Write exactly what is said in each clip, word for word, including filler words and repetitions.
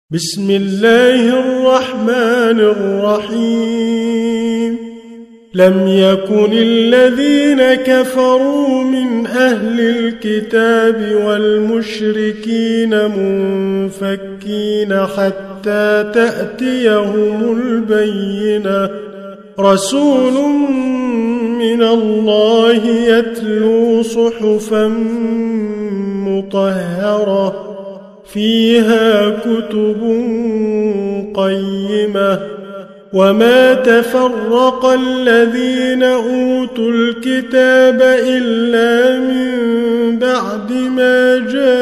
بسم الله الرحمن الرحيم لم يكن الذين كفروا من أهل الكتاب والمشركين منفكين حتى تأتيهم البينة رسول من الله يتلو صحفا مطهرة فيها كتب قيمة وما تفرق الذين أوتوا الكتاب إلا من بعد ما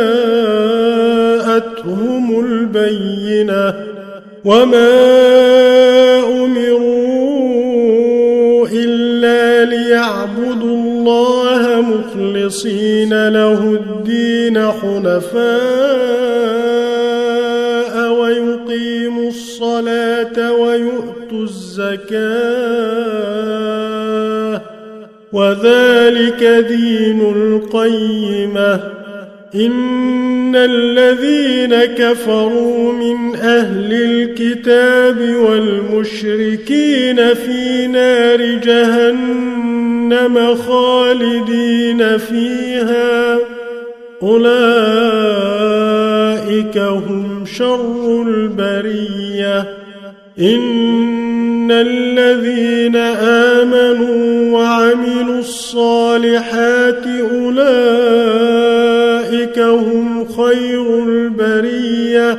جاءتهم البينة وما أمروا إلا ليعبدوا الله مخلصين له الدين حنفاء ويقيموا الصلاة ويؤتوا الزكاة وذلك دين القيمة إن الذين كفروا من أهل الكتاب والمشركين في نار جهنم خالدين فيها أولئك هم شر البرية إن الذين آمنوا وعملوا الصالحات أولئك هم خير البرية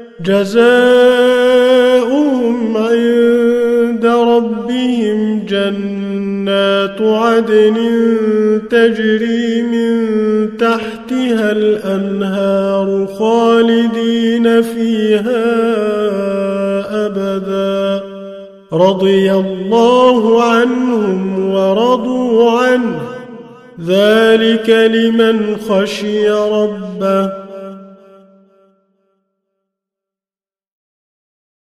جزاؤهم عند ربهم جنات عدن تجري من تحتها الأنهار خالدين فيها أبدا رضي الله عنهم ورضوا عنه ذلك لمن خشي ربه